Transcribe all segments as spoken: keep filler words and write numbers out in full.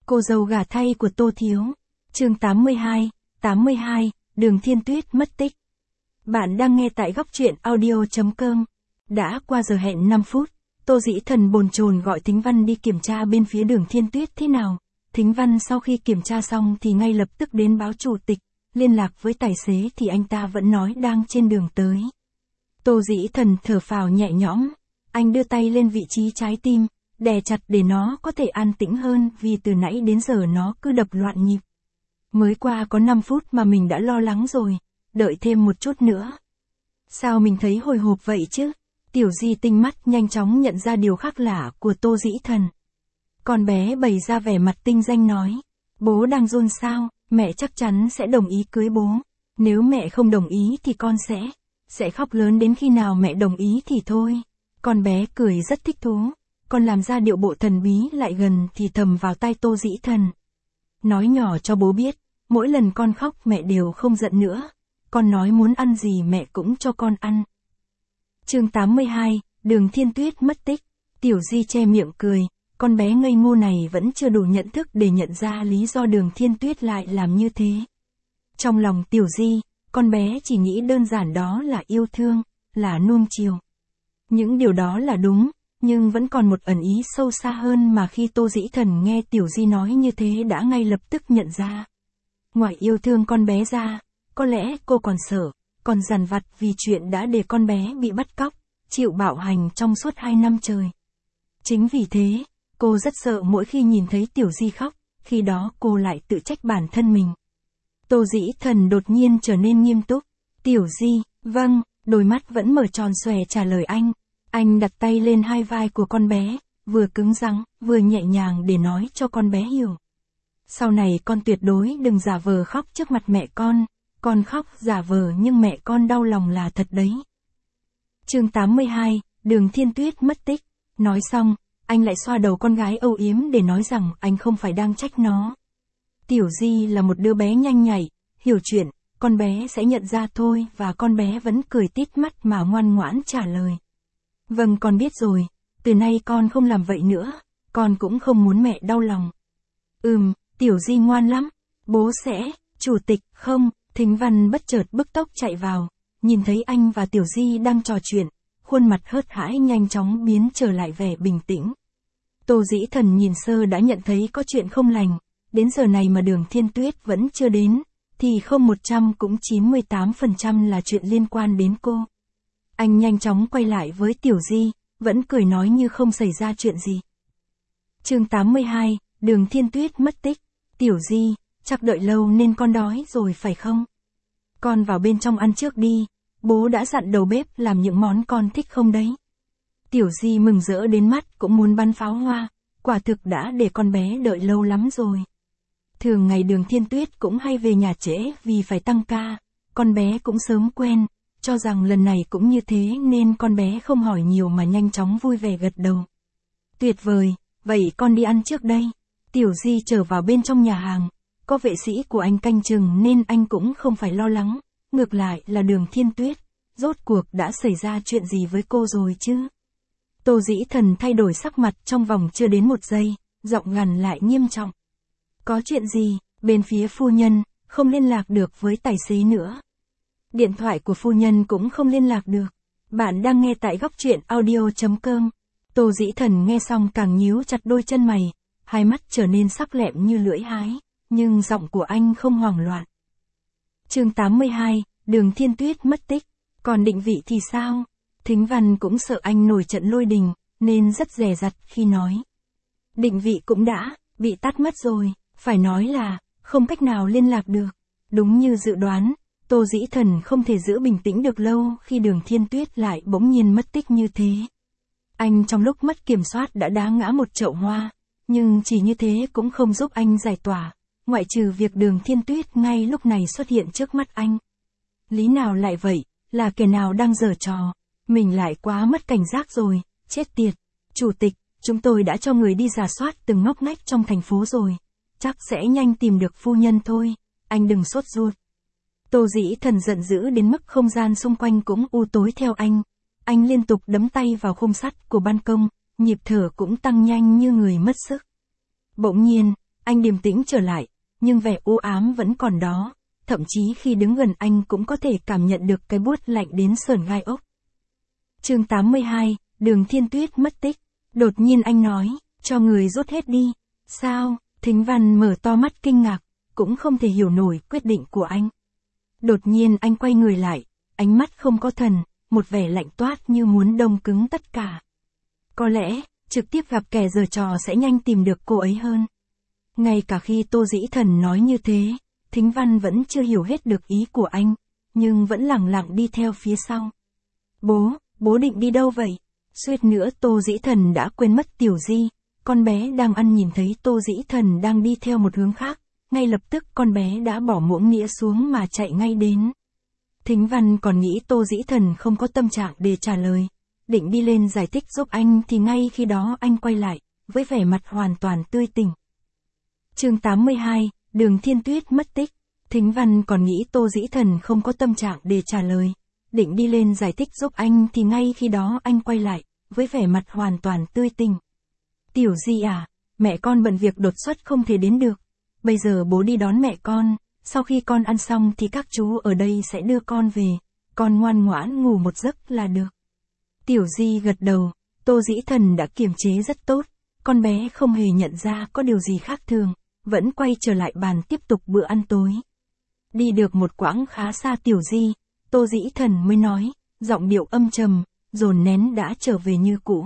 Cô dâu gả thay của Tô Thiếu. Chương tám mươi hai, tám mươi hai, Đường Thiên Tuyết mất tích. Bạn đang nghe tại góc truyện audio chấm com. Đã qua giờ hẹn năm phút, Tô Dĩ Thần bồn chồn gọi Thính Văn đi kiểm tra bên phía Đường Thiên Tuyết thế nào. Thính Văn sau khi kiểm tra xong thì ngay lập tức đến báo chủ tịch, liên lạc với tài xế thì anh ta vẫn nói đang trên đường tới. Tô Dĩ Thần thở phào nhẹ nhõm, anh đưa tay lên vị trí trái tim, đè chặt để nó có thể an tĩnh hơn vì từ nãy đến giờ nó cứ đập loạn nhịp. Mới qua có năm phút mà mình đã lo lắng rồi, đợi thêm một chút nữa. Sao mình thấy hồi hộp vậy chứ? Tiểu Di tinh mắt nhanh chóng nhận ra điều khác lạ của Tô Dĩ Thần. Con bé bày ra vẻ mặt tinh danh nói, bố đang run sao, mẹ chắc chắn sẽ đồng ý cưới bố. Nếu mẹ không đồng ý thì con sẽ, sẽ khóc lớn đến khi nào mẹ đồng ý thì thôi. Con bé cười rất thích thú, còn làm ra điệu bộ thần bí lại gần thì thầm vào tai Tô Dĩ Thần. Nói nhỏ cho bố biết, mỗi lần con khóc mẹ đều không giận nữa. Con nói muốn ăn gì mẹ cũng cho con ăn. Chương tám mươi hai, Đường Thiên Tuyết mất tích. Tiểu Di che miệng cười, con bé ngây ngô này vẫn chưa đủ nhận thức để nhận ra lý do Đường Thiên Tuyết lại làm như thế. Trong lòng Tiểu Di, con bé chỉ nghĩ đơn giản đó là yêu thương, là nuông chiều. Những điều đó là đúng, nhưng vẫn còn một ẩn ý sâu xa hơn mà khi Tô Dĩ Thần nghe Tiểu Di nói như thế đã ngay lập tức nhận ra. Ngoài yêu thương con bé ra, có lẽ cô còn sợ, còn dằn vặt vì chuyện đã để con bé bị bắt cóc, chịu bạo hành trong suốt hai năm trời. Chính vì thế, cô rất sợ mỗi khi nhìn thấy Tiểu Di khóc, khi đó cô lại tự trách bản thân mình. Tô Dĩ Thần đột nhiên trở nên nghiêm túc. Tiểu Di, vâng, đôi mắt vẫn mở tròn xòe trả lời anh. Anh đặt tay lên hai vai của con bé, vừa cứng rắn, vừa nhẹ nhàng để nói cho con bé hiểu. Sau này con tuyệt đối đừng giả vờ khóc trước mặt mẹ con, con khóc giả vờ nhưng mẹ con đau lòng là thật đấy. Chương tám mươi hai, Đường Thiên Tuyết mất tích. Nói xong, anh lại xoa đầu con gái âu yếm để nói rằng anh không phải đang trách nó. Tiểu Di là một đứa bé nhanh nhạy, hiểu chuyện, con bé sẽ nhận ra thôi và con bé vẫn cười tít mắt mà ngoan ngoãn trả lời. Vâng con biết rồi, từ nay con không làm vậy nữa, con cũng không muốn mẹ đau lòng. Ừm, Tiểu Di ngoan lắm, bố sẽ, chủ tịch, không, Thính Văn bất chợt bức tốc chạy vào, nhìn thấy anh và Tiểu Di đang trò chuyện, khuôn mặt hớt hãi nhanh chóng biến trở lại vẻ bình tĩnh. Tô Dĩ Thần nhìn sơ đã nhận thấy có chuyện không lành, đến giờ này mà Đường Thiên Tuyết vẫn chưa đến, thì không một trăm cũng chín mươi tám phần trăm là chuyện liên quan đến cô. Anh nhanh chóng quay lại với Tiểu Di, vẫn cười nói như không xảy ra chuyện gì. Chương tám mươi hai, Đường Thiên Tuyết mất tích. Tiểu Di, chắc đợi lâu nên con đói rồi phải không? Con vào bên trong ăn trước đi, bố đã dặn đầu bếp làm những món con thích không đấy? Tiểu Di mừng rỡ đến mắt cũng muốn bắn pháo hoa, quả thực đã để con bé đợi lâu lắm rồi. Thường ngày Đường Thiên Tuyết cũng hay về nhà trễ vì phải tăng ca, con bé cũng sớm quen, cho rằng lần này cũng như thế nên con bé không hỏi nhiều mà nhanh chóng vui vẻ gật đầu. Tuyệt vời, vậy con đi ăn trước đây. Tiểu Di trở vào bên trong nhà hàng, có vệ sĩ của anh canh chừng nên anh cũng không phải lo lắng, ngược lại là Đường Thiên Tuyết, rốt cuộc đã xảy ra chuyện gì với cô rồi chứ? Tô Dĩ Thần thay đổi sắc mặt trong vòng chưa đến một giây, giọng gằn lại nghiêm trọng. Có chuyện gì, bên phía phu nhân, không liên lạc được với tài xế nữa. Điện thoại của phu nhân cũng không liên lạc được. Bạn đang nghe tại góc truyện audio chấm com. Tô Dĩ Thần nghe xong càng nhíu chặt đôi chân mày, hai mắt trở nên sắc lẹm như lưỡi hái, nhưng giọng của anh không hoảng loạn. Chương tám mươi hai, Đường Thiên Tuyết mất tích. Còn định vị thì sao? Thính Văn cũng sợ anh nổi trận lôi đình, nên rất dè dặt khi nói. Định vị cũng đã bị tắt mất rồi, phải nói là không cách nào liên lạc được. Đúng như dự đoán, Tô Dĩ Thần không thể giữ bình tĩnh được lâu khi Đường Thiên Tuyết lại bỗng nhiên mất tích như thế. Anh trong lúc mất kiểm soát đã đá ngã một chậu hoa, nhưng chỉ như thế cũng không giúp anh giải tỏa, ngoại trừ việc Đường Thiên Tuyết ngay lúc này xuất hiện trước mắt anh. Lý nào lại vậy, là kẻ nào đang giở trò, mình lại quá mất cảnh giác rồi, chết tiệt. Chủ tịch, chúng tôi đã cho người đi rà soát từng ngóc ngách trong thành phố rồi, chắc sẽ nhanh tìm được phu nhân thôi, anh đừng sốt ruột. Tô Dĩ Thần giận dữ đến mức không gian xung quanh cũng u tối theo anh. Anh liên tục đấm tay vào khung sắt của ban công, nhịp thở cũng tăng nhanh như người mất sức. Bỗng nhiên, Anh điềm tĩnh trở lại, nhưng vẻ u ám vẫn còn đó, thậm chí khi đứng gần anh cũng có thể cảm nhận được cái buốt lạnh đến sởn gai ốc. Chương tám mươi hai, Đường Thiên Tuyết mất tích. Đột nhiên anh nói, cho người rút hết đi. Sao? Thính Văn mở to mắt kinh ngạc, cũng không thể hiểu nổi quyết định của anh. Đột nhiên anh quay người lại, ánh mắt không có thần, một vẻ lạnh toát như muốn đông cứng tất cả. Có lẽ, trực tiếp gặp kẻ giở trò sẽ nhanh tìm được cô ấy hơn. Ngay cả khi Tô Dĩ Thần nói như thế, Thính Văn vẫn chưa hiểu hết được ý của anh, nhưng vẫn lẳng lặng đi theo phía sau. Bố, bố định đi đâu vậy? Suýt nữa Tô Dĩ Thần đã quên mất Tiểu Di, con bé đang ăn nhìn thấy Tô Dĩ Thần đang đi theo một hướng khác, ngay lập tức con bé đã bỏ muỗng nĩa xuống mà chạy ngay đến. Thính Văn còn nghĩ Tô Dĩ Thần không có tâm trạng để trả lời, định đi lên giải thích giúp anh thì ngay khi đó anh quay lại, với vẻ mặt hoàn toàn tươi tỉnh. Chương tám mươi hai, Đường Thiên Tuyết mất tích. Thính Văn còn nghĩ Tô Dĩ Thần không có tâm trạng để trả lời, định đi lên giải thích giúp anh thì ngay khi đó anh quay lại, với vẻ mặt hoàn toàn tươi tỉnh. Tiểu Di à, mẹ con bận việc đột xuất không thể đến được. Bây giờ bố đi đón mẹ con, sau khi con ăn xong thì các chú ở đây sẽ đưa con về, con ngoan ngoãn ngủ một giấc là được. Tiểu Di gật đầu, Tô Dĩ Thần đã kiềm chế rất tốt, con bé không hề nhận ra có điều gì khác thường, vẫn quay trở lại bàn tiếp tục bữa ăn tối. Đi được một quãng khá xa Tiểu Di, Tô Dĩ Thần mới nói, giọng điệu âm trầm, dồn nén đã trở về như cũ.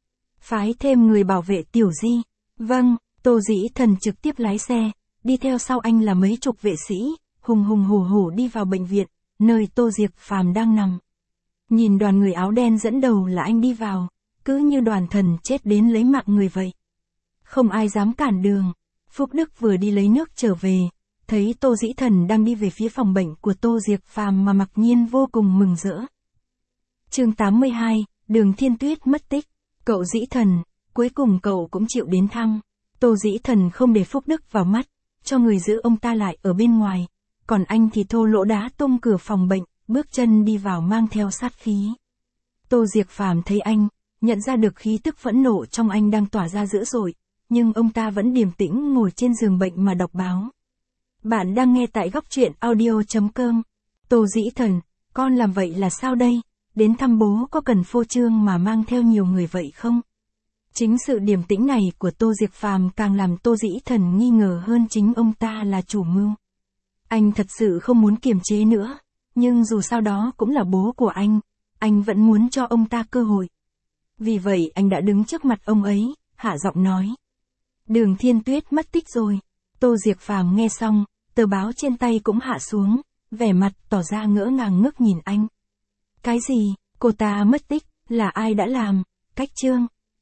Phái thêm người bảo vệ Tiểu Di. Vâng, Tô Dĩ Thần trực tiếp lái xe, đi theo sau anh là mấy chục vệ sĩ, hùng hùng hổ hổ đi vào bệnh viện, nơi Tô Diệc Phàm đang nằm. Nhìn đoàn người áo đen dẫn đầu là anh đi vào, cứ như đoàn thần chết đến lấy mạng người vậy. Không ai dám cản đường. Phúc Đức vừa đi lấy nước trở về, thấy Tô Dĩ Thần đang đi về phía phòng bệnh của Tô Diệc Phàm mà mặc nhiên vô cùng mừng rỡ. Chương tám mươi hai, Đường Thiên Tuyết mất tích. Cậu Dĩ Thần, cuối cùng cậu cũng chịu đến thăm. Tô Dĩ Thần không để Phúc Đức vào mắt, cho người giữ ông ta lại ở bên ngoài, còn anh thì thô lỗ đá tung cửa phòng bệnh, bước chân đi vào mang theo sát khí. Tô Diệc Phàm thấy anh, nhận ra được khí tức phẫn nộ trong anh đang tỏa ra dữ dội, nhưng ông ta vẫn điềm tĩnh ngồi trên giường bệnh mà đọc báo. Bạn đang nghe tại góc truyện audio chấm com. Tô Dĩ Thần, con làm vậy là sao đây? Đến thăm bố có cần phô trương mà mang theo nhiều người vậy không? Chính sự điềm tĩnh này của Tô Diệc Phàm càng làm Tô Dĩ Thần nghi ngờ hơn chính ông ta là chủ mưu. Anh thật sự không muốn kiềm chế nữa, nhưng dù sao đó cũng là bố của anh, anh vẫn muốn cho ông ta cơ hội. Vì vậy anh đã đứng trước mặt ông ấy, hạ giọng nói. Đường Thiên Tuyết mất tích rồi. Tô Diệc Phàm nghe xong, tờ báo trên tay cũng hạ xuống, vẻ mặt tỏ ra ngỡ ngàng ngước nhìn anh. Cái gì? Cô ta mất tích, là ai đã làm? Cách chương.